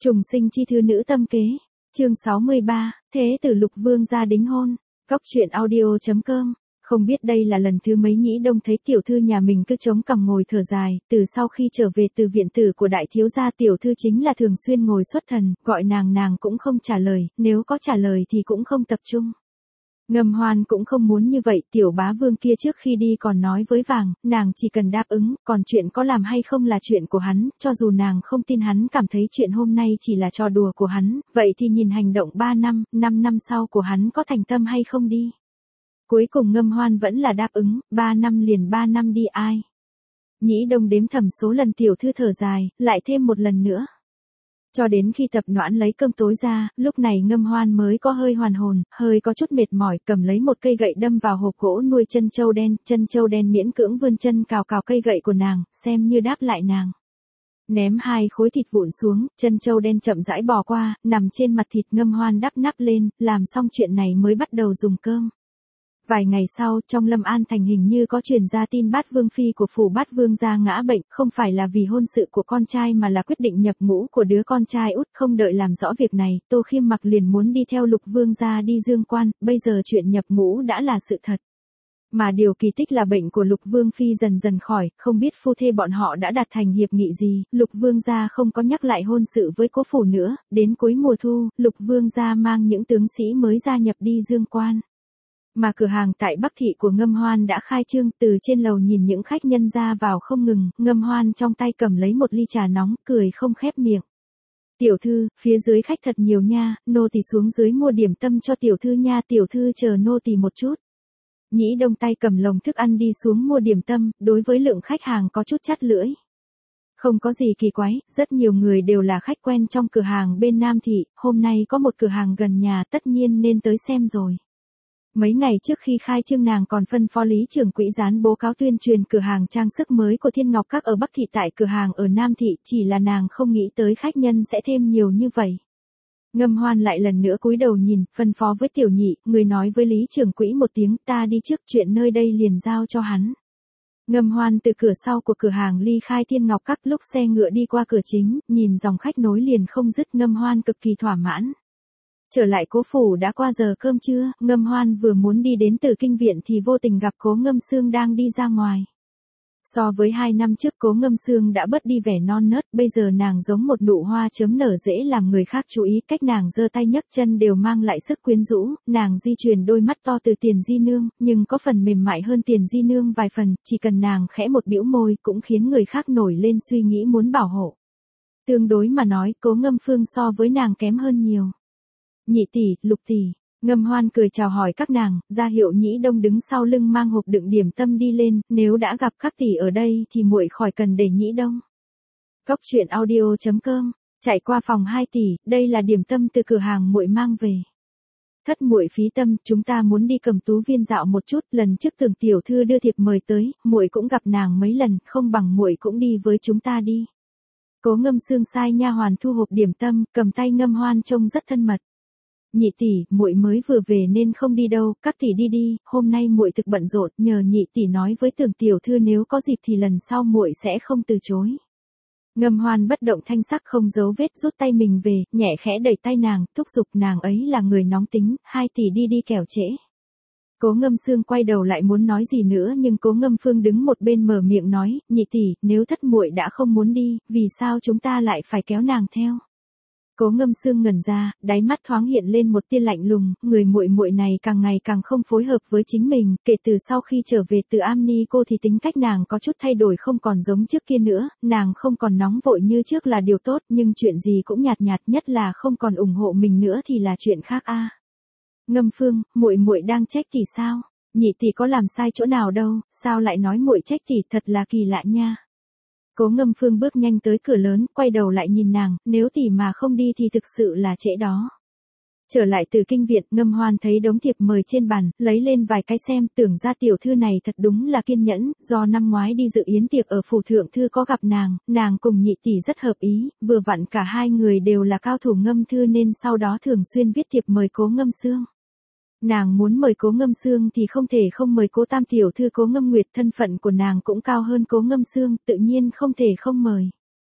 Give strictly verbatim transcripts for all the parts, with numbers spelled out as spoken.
Trùng sinh chi thư nữ tâm kế. Chương sáu mươi ba, Thế tử Lục Vương gia đính hôn. Cóc truyện audio chấm com. Không biết đây là lần thứ mấy Nhĩ Đông thấy tiểu thư nhà mình cứ chống cằm ngồi thở dài, từ sau khi trở về từ viện tử của đại thiếu gia tiểu thư chính là thường xuyên ngồi xuất thần, gọi nàng nàng cũng không trả lời, nếu có trả lời thì cũng không tập trung. Ngâm Hoan cũng không muốn như vậy, tiểu bá vương kia trước khi đi còn nói với vàng, nàng chỉ cần đáp ứng, còn chuyện có làm hay không là chuyện của hắn, cho dù nàng không tin hắn cảm thấy chuyện hôm nay chỉ là trò đùa của hắn, vậy thì nhìn hành động ba năm, năm năm sau của hắn có thành tâm hay không đi. Cuối cùng Ngâm Hoan vẫn là đáp ứng, ba năm liền ba năm đi ai. Nhĩ Đông đếm thầm số lần tiểu thư thở dài, lại thêm một lần nữa. Cho đến khi Tập Noãn lấy cơm tối ra, lúc này Ngâm Hoan mới có hơi hoàn hồn, hơi có chút mệt mỏi, cầm lấy một cây gậy đâm vào hộp gỗ nuôi chân trâu đen, chân trâu đen miễn cưỡng vươn chân cào cào cây gậy của nàng, xem như đáp lại nàng. Ném hai khối thịt vụn xuống, chân trâu đen chậm rãi bò qua, nằm trên mặt thịt. Ngâm Hoan đắp nắp lên, làm xong chuyện này mới bắt đầu dùng cơm. Vài ngày sau, trong Lâm An thành hình như có truyền ra tin Bát Vương phi của phủ Bát Vương gia ngã bệnh, không phải là vì hôn sự của con trai mà là quyết định nhập ngũ của đứa con trai út. Không đợi làm rõ việc này, Tô Khiêm Mặc liền muốn đi theo Lục Vương gia đi dương quan, bây giờ chuyện nhập ngũ đã là sự thật. Mà điều kỳ tích là bệnh của Lục Vương phi dần dần khỏi, không biết phu thê bọn họ đã đạt thành hiệp nghị gì, Lục Vương gia không có nhắc lại hôn sự với cố phủ nữa, đến cuối mùa thu, Lục Vương gia mang những tướng sĩ mới gia nhập đi dương quan. Mà cửa hàng tại Bắc Thị của Ngâm Hoan đã khai trương, từ trên lầu nhìn những khách nhân ra vào không ngừng, Ngâm Hoan trong tay cầm lấy một ly trà nóng, cười không khép miệng. Tiểu thư, phía dưới khách thật nhiều nha, nô tỳ xuống dưới mua điểm tâm cho tiểu thư nha, tiểu thư chờ nô tỳ một chút. Nhĩ Đông tay cầm lồng thức ăn đi xuống mua điểm tâm, đối với lượng khách hàng có chút chắt lưỡi. Không có gì kỳ quái, rất nhiều người đều là khách quen trong cửa hàng bên Nam Thị, hôm nay có một cửa hàng gần nhà tất nhiên nên tới xem rồi. Mấy ngày trước khi khai trương nàng còn phân phó lý trưởng quỹ dán bố cáo tuyên truyền cửa hàng trang sức mới của Thiên Ngọc Các ở Bắc Thị tại cửa hàng ở Nam Thị, chỉ là nàng không nghĩ tới khách nhân sẽ thêm nhiều như vậy. Ngâm Hoan lại lần nữa cúi đầu nhìn, phân phó với tiểu nhị, người nói với lý trưởng quỹ một tiếng, ta đi trước, chuyện nơi đây liền giao cho hắn. Ngâm Hoan từ cửa sau của cửa hàng ly khai Thiên Ngọc Các, lúc xe ngựa đi qua cửa chính, nhìn dòng khách nối liền không dứt, Ngâm Hoan cực kỳ thỏa mãn. Trở lại cố phủ đã qua giờ cơm trưa, Ngâm Hoan vừa muốn đi đến Tử Kinh viện thì vô tình gặp Cố Ngâm Xương đang đi ra ngoài. So với hai năm trước Cố Ngâm Xương đã bớt đi vẻ non nớt, bây giờ nàng giống một nụ hoa chớm nở dễ làm người khác chú ý, cách nàng giơ tay nhấc chân đều mang lại sức quyến rũ, nàng di chuyển đôi mắt to từ Tiền Di Nương, nhưng có phần mềm mại hơn Tiền Di Nương vài phần, chỉ cần nàng khẽ một bĩu môi cũng khiến người khác nổi lên suy nghĩ muốn bảo hộ. Tương đối mà nói, Cố Ngâm Phương so với nàng kém hơn nhiều. Nhị tỷ, Lục tỷ. Ngâm Hoan cười chào hỏi các nàng, ra hiệu Nhĩ Đông đứng sau lưng mang hộp đựng điểm tâm đi lên, nếu đã gặp các tỷ ở đây thì muội khỏi cần để Nhĩ Đông. Cóc truyện audio chấm com. Chạy qua phòng hai tỷ, đây là điểm tâm từ cửa hàng muội mang về. Thất muội phí tâm, chúng ta muốn đi Cẩm Tú Viên dạo một chút, lần trước Tưởng tiểu thư đưa thiệp mời tới, muội cũng gặp nàng mấy lần, không bằng muội cũng đi với chúng ta đi. Cố Ngâm Xương sai nha hoàn thu hộp điểm tâm, cầm tay Ngâm Hoan trông rất thân mật. Nhị tỷ, muội mới vừa về nên không đi đâu, các tỷ đi đi, hôm nay muội thực bận rộn, nhờ nhị tỷ nói với Tưởng tiểu thư nếu có dịp thì lần sau muội sẽ không từ chối. Ngâm Hoan bất động thanh sắc không giấu vết rút tay mình về, nhẹ khẽ đẩy tay nàng, thúc giục nàng ấy là người nóng tính, hai tỷ đi đi kẻo trễ. Cố Ngâm Xương quay đầu lại muốn nói gì nữa nhưng Cố Ngâm Phương đứng một bên mở miệng nói, nhị tỷ, nếu thất muội đã không muốn đi, vì sao chúng ta lại phải kéo nàng theo? Cố Ngâm Xương ngẩn ra, đáy mắt thoáng hiện lên một tia lạnh lùng, người muội muội này càng ngày càng không phối hợp với chính mình, kể từ sau khi trở về từ Am Ni cô thì tính cách nàng có chút thay đổi không còn giống trước kia nữa, nàng không còn nóng vội như trước là điều tốt, nhưng chuyện gì cũng nhạt nhạt, nhất là không còn ủng hộ mình nữa thì là chuyện khác a. À. Ngâm Phương, muội muội đang trách tỷ sao? Nhị tỷ có làm sai chỗ nào đâu, sao lại nói muội trách tỷ, thật là kỳ lạ nha. Cố Ngâm Phương bước nhanh tới cửa lớn, quay đầu lại nhìn nàng, nếu tỷ mà không đi thì thực sự là trễ đó. Trở lại từ kinh viện, Ngâm Hoan thấy đống thiệp mời trên bàn, lấy lên vài cái xem, tưởng ra tiểu thư này thật đúng là kiên nhẫn, do năm ngoái đi dự yến tiệc ở phủ thượng thư có gặp nàng, nàng cùng nhị tỷ rất hợp ý, vừa vặn cả hai người đều là cao thủ ngâm thư nên sau đó thường xuyên viết thiệp mời Cố Ngâm Xương. Nàng muốn mời Cố Ngâm Xương thì không thể không mời Cố Tam tiểu thư Cố Ngâm Nguyệt, thân phận của nàng cũng cao hơn Cố Ngâm Xương, tự nhiên không thể không mời.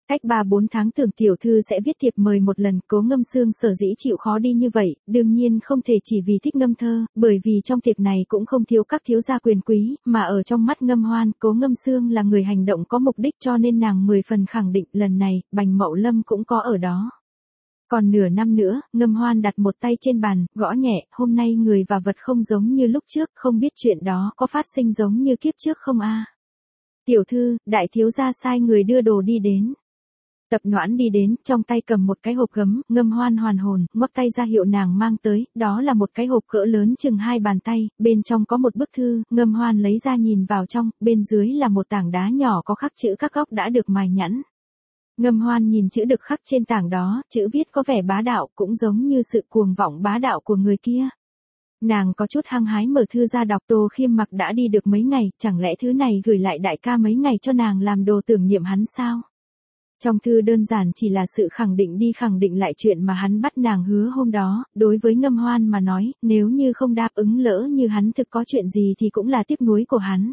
Cách ba bốn tháng tưởng tiểu thư sẽ viết thiệp mời một lần, Cố Ngâm Sương sở dĩ chịu khó đi như vậy, đương nhiên không thể chỉ vì thích ngâm thơ, bởi vì trong tiệc này cũng không thiếu các thiếu gia quyền quý, mà ở trong mắt Ngâm Hoan, Cố Ngâm Sương là người hành động có mục đích, cho nên nàng mười phần khẳng định lần này, Bành Mậu Lâm cũng có ở đó. Còn nửa năm nữa, Ngâm Hoan đặt một tay trên bàn, gõ nhẹ, hôm nay người và vật không giống như lúc trước, không biết chuyện đó có phát sinh giống như kiếp trước không a? Tiểu thư, đại thiếu gia sai người đưa đồ đi đến. Tập Noãn đi đến, trong tay cầm một cái hộp gấm, Ngâm Hoan hoàn hồn, ngoắc tay ra hiệu nàng mang tới, đó là một cái hộp cỡ lớn chừng hai bàn tay, bên trong có một bức thư, Ngâm Hoan lấy ra nhìn vào trong, bên dưới là một tảng đá nhỏ có khắc chữ các góc đã được mài nhẵn. Ngâm Hoan nhìn chữ được khắc trên tảng đó, chữ viết có vẻ bá đạo, cũng giống như sự cuồng vọng bá đạo của người kia. Nàng có chút hăng hái mở thư ra đọc. Tô Khiêm Mặc đã đi được mấy ngày, chẳng lẽ thứ này gửi lại đại ca mấy ngày cho nàng làm đồ tưởng niệm hắn sao? Trong thư đơn giản chỉ là sự khẳng định đi khẳng định lại chuyện mà hắn bắt nàng hứa hôm đó, đối với Ngâm Hoan mà nói, nếu như không đáp ứng lỡ như hắn thực có chuyện gì thì cũng là tiếc nuối của hắn.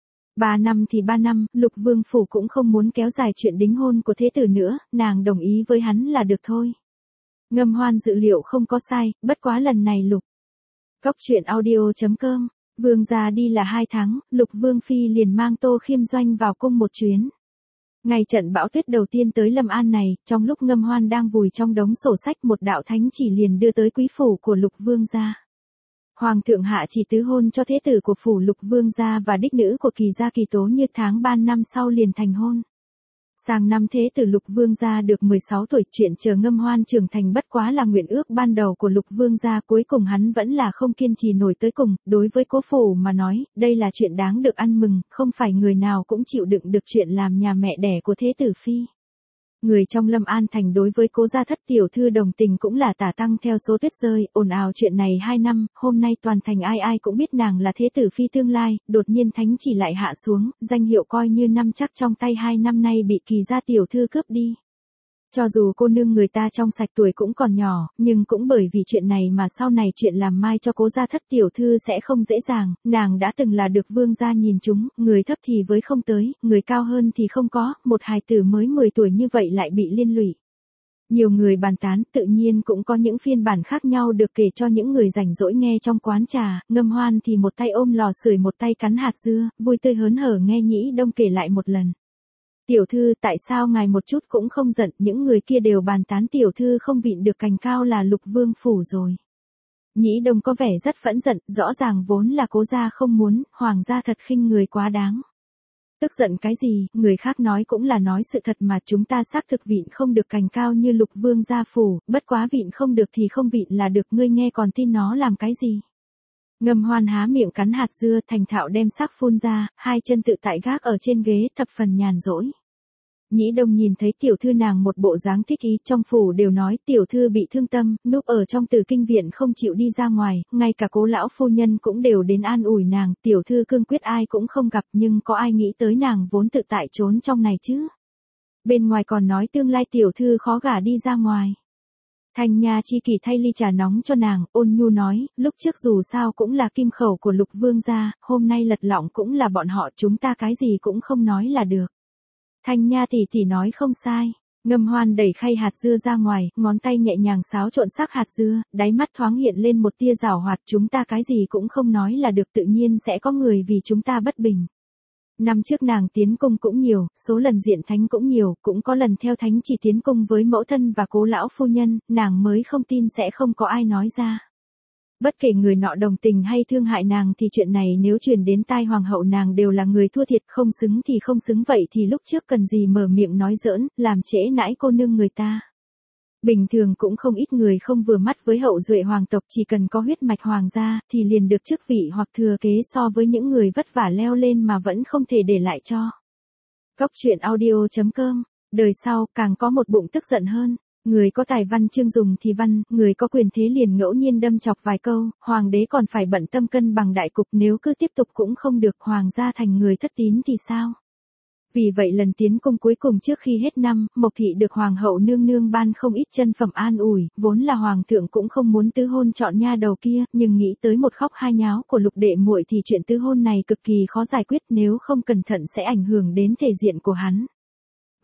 Ba năm thì ba năm, Lục Vương Phủ cũng không muốn kéo dài chuyện đính hôn của thế tử nữa, nàng đồng ý với hắn là được thôi. Ngâm Hoan dự liệu không có sai, bất quá lần này Lục. Cóc truyện audio chấm com, Vương gia đi là hai tháng, Lục Vương Phi liền mang Tô Khiêm Doanh vào cung một chuyến. Ngày trận bão tuyết đầu tiên tới Lâm An này, trong lúc Ngâm Hoan đang vùi trong đống sổ sách một đạo thánh chỉ liền đưa tới quý phủ của Lục Vương gia. Hoàng thượng hạ chỉ tứ hôn cho thế tử của phủ Lục Vương gia và đích nữ của Kỳ gia Kỳ Tố Như tháng ba năm sau liền thành hôn. Sang năm thế tử Lục Vương gia được mười sáu tuổi, chuyện chờ Ngâm Hoan trưởng thành bất quá là nguyện ước ban đầu của Lục Vương gia, cuối cùng hắn vẫn là không kiên trì nổi tới cùng, đối với cố phủ mà nói, đây là chuyện đáng được ăn mừng, không phải người nào cũng chịu đựng được chuyện làm nhà mẹ đẻ của thế tử phi. Người trong Lâm An thành đối với Cố gia thất tiểu thư đồng tình cũng là tả tăng theo số tuyết rơi, ồn ào chuyện này hai năm, hôm nay toàn thành ai ai cũng biết nàng là thế tử phi tương lai, đột nhiên thánh chỉ lại hạ xuống, danh hiệu coi như năm chắc trong tay hai năm nay bị Kỳ gia tiểu thư cướp đi. Cho dù cô nương người ta trong sạch tuổi cũng còn nhỏ, nhưng cũng bởi vì chuyện này mà sau này chuyện làm mai cho Cố gia thất tiểu thư sẽ không dễ dàng, nàng đã từng là được vương gia nhìn chúng, người thấp thì với không tới, người cao hơn thì không có, một hài tử mới mười tuổi như vậy lại bị liên lụy. Nhiều người bàn tán, tự nhiên cũng có những phiên bản khác nhau được kể cho những người rảnh rỗi nghe trong quán trà, Ngâm Hoan thì một tay ôm lò sưởi một tay cắn hạt dưa, vui tươi hớn hở nghe Nhĩ Đông kể lại một lần. Tiểu thư, tại sao ngài một chút cũng không giận, những người kia đều bàn tán tiểu thư không vịn được cành cao là Lục Vương Phủ rồi. Nhĩ Đông có vẻ rất phẫn giận, rõ ràng vốn là Cố gia không muốn, hoàng gia thật khinh người quá đáng. Tức giận cái gì, người khác nói cũng là nói sự thật mà, chúng ta xác thực vịn không được cành cao như Lục Vương gia phủ, bất quá vịn không được thì không vịn là được, ngươi nghe còn tin nó làm cái gì. Ngâm Hoan há miệng cắn hạt dưa, thành thạo đem sắc phun ra, hai chân tự tại gác ở trên ghế, thập phần nhàn rỗi. Nhĩ Đông nhìn thấy tiểu thư nàng một bộ dáng thích ý, trong phủ đều nói tiểu thư bị thương tâm, núp ở trong Tử Kinh viện không chịu đi ra ngoài, ngay cả Cố lão phu nhân cũng đều đến an ủi nàng, tiểu thư cương quyết ai cũng không gặp, nhưng có ai nghĩ tới nàng vốn tự tại trốn trong này chứ. Bên ngoài còn nói tương lai tiểu thư khó gả đi ra ngoài. Thanh Nha chi kỷ thay ly trà nóng cho nàng, ôn nhu nói, lúc trước dù sao cũng là kim khẩu của Lục Vương gia, hôm nay lật lọng cũng là bọn họ, chúng ta cái gì cũng không nói là được. Thanh Nha tỷ tỷ nói không sai. Ngâm Hoan đẩy khay hạt dưa ra ngoài, ngón tay nhẹ nhàng xáo trộn sắc hạt dưa, đáy mắt thoáng hiện lên một tia giảo hoạt, chúng ta cái gì cũng không nói là được, tự nhiên sẽ có người vì chúng ta bất bình. Năm trước nàng tiến cung cũng nhiều, số lần diện thánh cũng nhiều, cũng có lần theo thánh chỉ tiến cung với mẫu thân và Cố lão phu nhân, nàng mới không tin sẽ không có ai nói ra. Bất kể người nọ đồng tình hay thương hại nàng thì chuyện này nếu truyền đến tai hoàng hậu nàng đều là người thua thiệt, không xứng thì không xứng, vậy thì lúc trước cần gì mở miệng nói giỡn, làm trễ nãi cô nương người ta. Bình thường cũng không ít người không vừa mắt với hậu duệ hoàng tộc, chỉ cần có huyết mạch hoàng gia thì liền được chức vị hoặc thừa kế so với những người vất vả leo lên mà vẫn không thể để lại cho. Cóc truyện audio chấm com, đời sau càng có một bụng tức giận hơn. Người có tài văn chương dùng thì văn, người có quyền thế liền ngẫu nhiên đâm chọc vài câu, hoàng đế còn phải bận tâm cân bằng đại cục, nếu cứ tiếp tục cũng không được, hoàng gia thành người thất tín thì sao? Vì vậy lần tiến cung cuối cùng trước khi hết năm, Mộc thị được hoàng hậu nương nương ban không ít chân phẩm an ủi, vốn là hoàng thượng cũng không muốn tứ hôn chọn nha đầu kia, nhưng nghĩ tới một khóc hai nháo của Lục đệ muội thì chuyện tứ hôn này cực kỳ khó giải quyết, nếu không cẩn thận sẽ ảnh hưởng đến thể diện của hắn.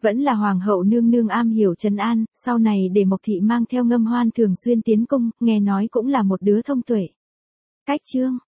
Vẫn là hoàng hậu nương nương am hiểu trấn an, sau này để Mộc thị mang theo Ngâm Hoan thường xuyên tiến cung, nghe nói cũng là một đứa thông tuệ. Cách chương